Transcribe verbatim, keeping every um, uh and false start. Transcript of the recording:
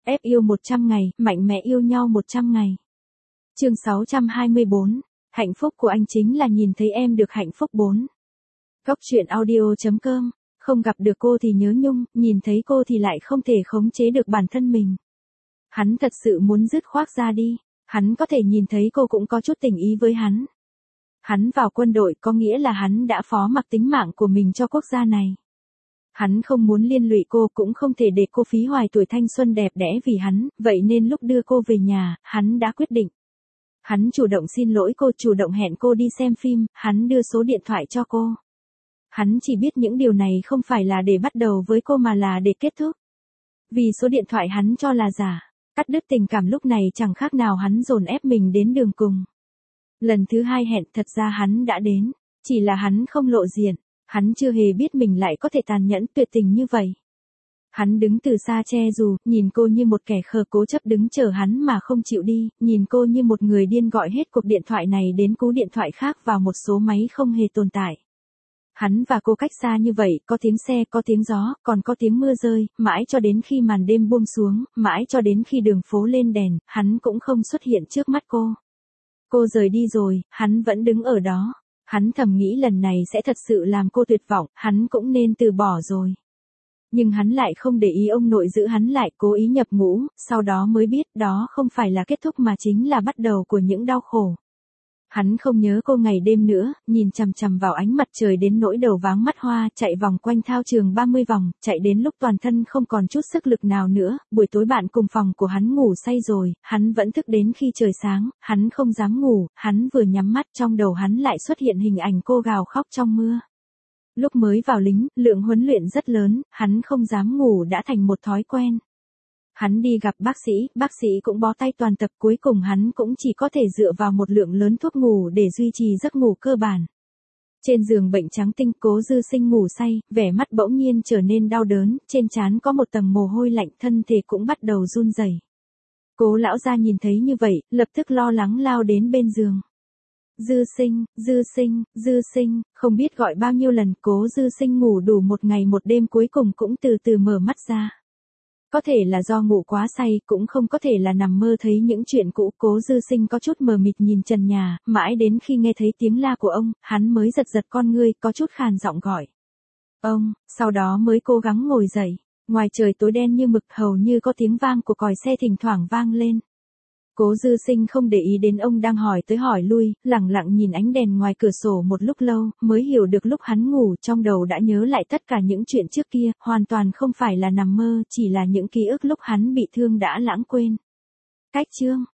Ép yêu một trăm ngày, mạnh mẽ yêu nhau một trăm ngày. Chương sáu trăm hai mươi bốn. Hạnh phúc của anh chính là nhìn thấy em được hạnh phúc bốn. Góc truyện audio chấm com. Không gặp được cô thì nhớ nhung, nhìn thấy cô thì lại không thể khống chế được bản thân mình. Hắn thật sự muốn dứt khoác ra đi. Hắn có thể nhìn thấy cô cũng có chút tình ý với hắn. Hắn vào quân đội có nghĩa là hắn đã phó mặc tính mạng của mình cho quốc gia này. Hắn không muốn liên lụy cô, cũng không thể để cô phí hoài tuổi thanh xuân đẹp đẽ vì hắn, vậy nên lúc đưa cô về nhà, hắn đã quyết định. Hắn chủ động xin lỗi cô, chủ động hẹn cô đi xem phim, hắn đưa số điện thoại cho cô. Hắn chỉ biết những điều này không phải là để bắt đầu với cô mà là để kết thúc. Vì số điện thoại hắn cho là giả, cắt đứt tình cảm lúc này chẳng khác nào hắn dồn ép mình đến đường cùng. Lần thứ hai hẹn thật ra hắn đã đến, chỉ là hắn không lộ diện, hắn chưa hề biết mình lại có thể tàn nhẫn tuyệt tình như vậy. Hắn đứng từ xa che dù, nhìn cô như một kẻ khờ cố chấp đứng chờ hắn mà không chịu đi, nhìn cô như một người điên gọi hết cuộc điện thoại này đến cú điện thoại khác vào một số máy không hề tồn tại. Hắn và cô cách xa như vậy, có tiếng xe, có tiếng gió, còn có tiếng mưa rơi, mãi cho đến khi màn đêm buông xuống, mãi cho đến khi đường phố lên đèn, hắn cũng không xuất hiện trước mắt cô. Cô rời đi rồi, hắn vẫn đứng ở đó. Hắn thầm nghĩ lần này sẽ thật sự làm cô tuyệt vọng, hắn cũng nên từ bỏ rồi. Nhưng hắn lại không để ý ông nội giữ hắn lại, cố ý nhập ngũ, sau đó mới biết đó không phải là kết thúc mà chính là bắt đầu của những đau khổ. Hắn không nhớ cô ngày đêm nữa, nhìn chằm chằm vào ánh mặt trời đến nỗi đầu váng mắt hoa, chạy vòng quanh thao trường ba mươi vòng, chạy đến lúc toàn thân không còn chút sức lực nào nữa. Buổi tối bạn cùng phòng của hắn ngủ say rồi, hắn vẫn thức đến khi trời sáng, hắn không dám ngủ, hắn vừa nhắm mắt trong đầu hắn lại xuất hiện hình ảnh cô gào khóc trong mưa. Lúc mới vào lính, lượng huấn luyện rất lớn, hắn không dám ngủ đã thành một thói quen. Hắn đi gặp bác sĩ, bác sĩ cũng bó tay toàn tập, cuối cùng hắn cũng chỉ có thể dựa vào một lượng lớn thuốc ngủ để duy trì giấc ngủ cơ bản. Trên giường bệnh trắng tinh, Cố Dư Sinh ngủ say, vẻ mắt bỗng nhiên trở nên đau đớn, trên trán có một tầng mồ hôi lạnh, thân thể cũng bắt đầu run rẩy. Cố lão gia nhìn thấy như vậy, lập tức lo lắng lao đến bên giường. Dư Sinh, Dư Sinh, Dư Sinh, không biết gọi bao nhiêu lần, Cố Dư Sinh ngủ đủ một ngày một đêm cuối cùng cũng từ từ mở mắt ra. Có thể là do ngủ quá say, cũng không có thể là nằm mơ thấy những chuyện cũ. Cố Dư Sinh có chút mờ mịt nhìn trần nhà, mãi đến khi nghe thấy tiếng la của ông, hắn mới giật giật con ngươi, có chút khàn giọng gọi. Ông, sau đó mới cố gắng ngồi dậy. Ngoài trời tối đen như mực, hầu như có tiếng vang của còi xe thỉnh thoảng vang lên. Cố Dư Sinh không để ý đến ông đang hỏi tới hỏi lui, lẳng lặng nhìn ánh đèn ngoài cửa sổ một lúc lâu, mới hiểu được lúc hắn ngủ trong đầu đã nhớ lại tất cả những chuyện trước kia, hoàn toàn không phải là nằm mơ, chỉ là những ký ức lúc hắn bị thương đã lãng quên. Cách chương